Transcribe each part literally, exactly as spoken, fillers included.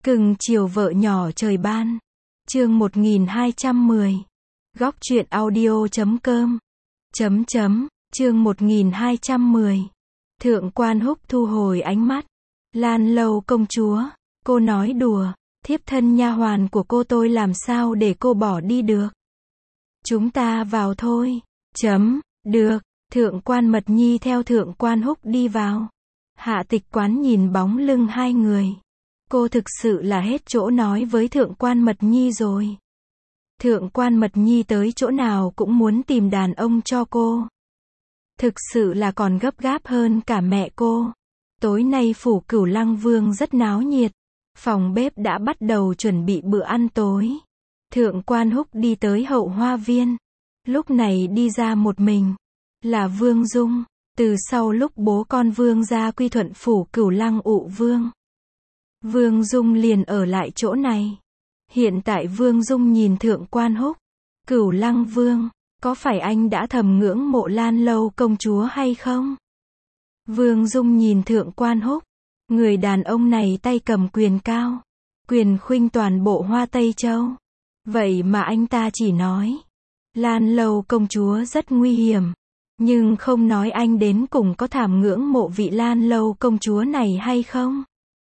Cưng chiều vợ nhỏ trời ban. Chương một nghìn hai trăm mười. Góc truyện audio chấm com. Chấm chấm, chương một nghìn hai trăm mười. Thượng quan Húc thu hồi ánh mắt. Lan Lâu công chúa, cô nói đùa, thiếp thân nha hoàn của cô tôi làm sao để cô bỏ đi được. Chúng ta vào thôi. Chấm, được. Thượng quan Mật Nhi theo thượng quan Húc đi vào. Hạ Tịch Quán nhìn bóng lưng hai người. Cô thực sự là hết chỗ nói với thượng quan Mật Nhi rồi. Thượng quan Mật Nhi tới chỗ nào cũng muốn tìm đàn ông cho cô. Thực sự là còn gấp gáp hơn cả mẹ cô. Tối nay phủ Cửu Lăng Vương rất náo nhiệt. Phòng bếp đã bắt đầu chuẩn bị bữa ăn tối. Thượng quan Húc đi tới hậu hoa viên. Lúc này đi ra một mình. Là Vương Dung. Từ sau lúc bố con Vương gia quy thuận phủ Cửu Lăng Ụ Vương, Vương Dung liền ở lại chỗ này. Hiện tại Vương Dung nhìn thượng quan Húc. Cửu Lăng Vương, có phải anh đã thầm ngưỡng mộ Lan Lâu công chúa hay không? Vương Dung nhìn thượng quan Húc. Người đàn ông này tay cầm quyền cao. Quyền khuynh toàn bộ Hoa Tây Châu. Vậy mà anh ta chỉ nói Lan Lâu công chúa rất nguy hiểm. Nhưng không nói anh đến cùng có thảm ngưỡng mộ vị Lan Lâu công chúa này hay không?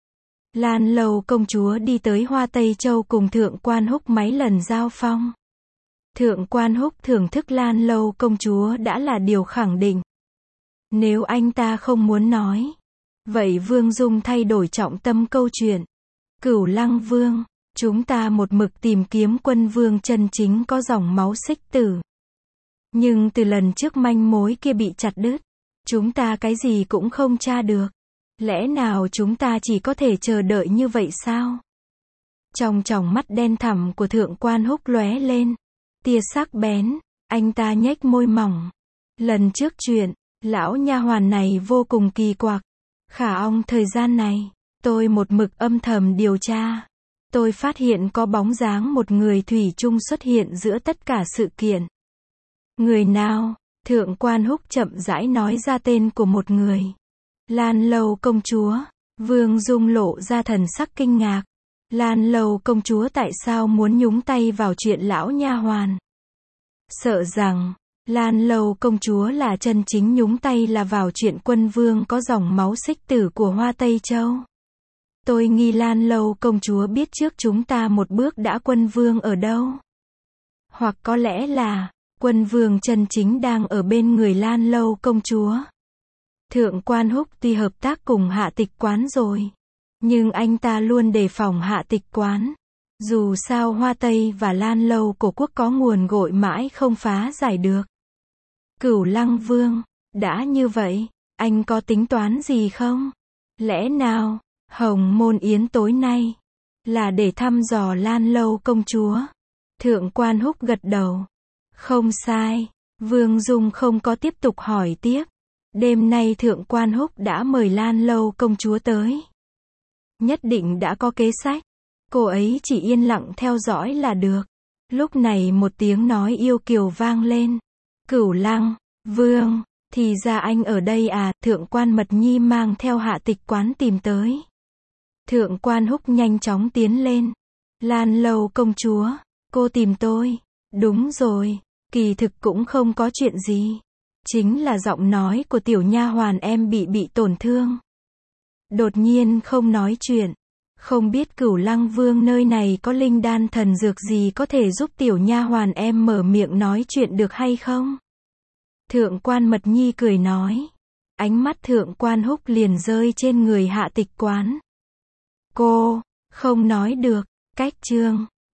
Lan Lâu công chúa đi tới Hoa Tây Châu cùng thượng quan Húc mấy lần giao phong. Thượng quan Húc thưởng thức Lan Lâu công chúa đã là điều khẳng định. Nếu anh ta không muốn nói, vậy Vương Dung thay đổi trọng tâm câu chuyện. Cửu Lăng Vương, chúng ta một mực tìm kiếm quân vương chân chính có dòng máu xích tử. Nhưng từ lần trước manh mối kia bị chặt đứt, chúng ta cái gì cũng không tra được. Lẽ nào chúng ta chỉ có thể chờ đợi như vậy sao? Trong tròng mắt đen thẳm của thượng quan Húc lóe lên tia sắc bén, anh ta nhếch môi mỏng. Lần trước chuyện, lão nha hoàn này vô cùng kỳ quặc. Khả ong thời gian này, tôi một mực âm thầm điều tra. Tôi phát hiện có bóng dáng một người thủy chung xuất hiện giữa tất cả sự kiện. Người nào? Thượng quan Húc chậm rãi nói ra tên của một người. Lan Lâu công chúa. Vương Dung lộ ra thần sắc kinh ngạc. Lan Lâu công chúa tại sao muốn nhúng tay vào chuyện lão nha hoàn? Sợ rằng Lan Lâu công chúa là chân chính nhúng tay là vào chuyện quân vương có dòng máu xích tử của Hoa Tây Châu. Tôi nghi Lan Lâu công chúa biết trước chúng ta một bước đã quân vương ở đâu. Hoặc có lẽ là quân vương chân chính đang ở bên người Lan Lâu công chúa. Thượng quan Húc tuy hợp tác cùng Hạ Tịch Quán rồi, nhưng anh ta luôn đề phòng Hạ Tịch Quán. Dù sao Hoa Tây và Lan Lâu cổ quốc có nguồn gội mãi không phá giải được. Cửu Lăng Vương, đã như vậy, anh có tính toán gì không? Lẽ nào, Hồng Môn Yến tối nay là để thăm dò Lan Lâu công chúa? Thượng quan Húc gật đầu. Không sai. Vương Dung không có tiếp tục hỏi tiếp. Đêm nay thượng quan Húc đã mời Lan Lâu công chúa tới. Nhất định đã có kế sách. Cô ấy chỉ yên lặng theo dõi là được. Lúc này một tiếng nói yêu kiều vang lên. Cửu Lăng Vương, thì ra anh ở đây à? Thượng quan Mật Nhi mang theo Hạ Tịch Quán tìm tới. Thượng quan Húc nhanh chóng tiến lên. Lan Lâu công chúa, cô tìm tôi. Đúng rồi, kỳ thực cũng không có chuyện gì. Chính là giọng nói của tiểu nha hoàn em bị bị tổn thương. Đột nhiên không nói chuyện. Không biết Cửu Lăng Vương nơi này có linh đan thần dược gì có thể giúp tiểu nha hoàn em mở miệng nói chuyện được hay không? Thượng quan Mật Nhi cười nói. Ánh mắt thượng quan Húc liền rơi trên người Hạ Tịch Quán. Cô, không nói được, cách chương.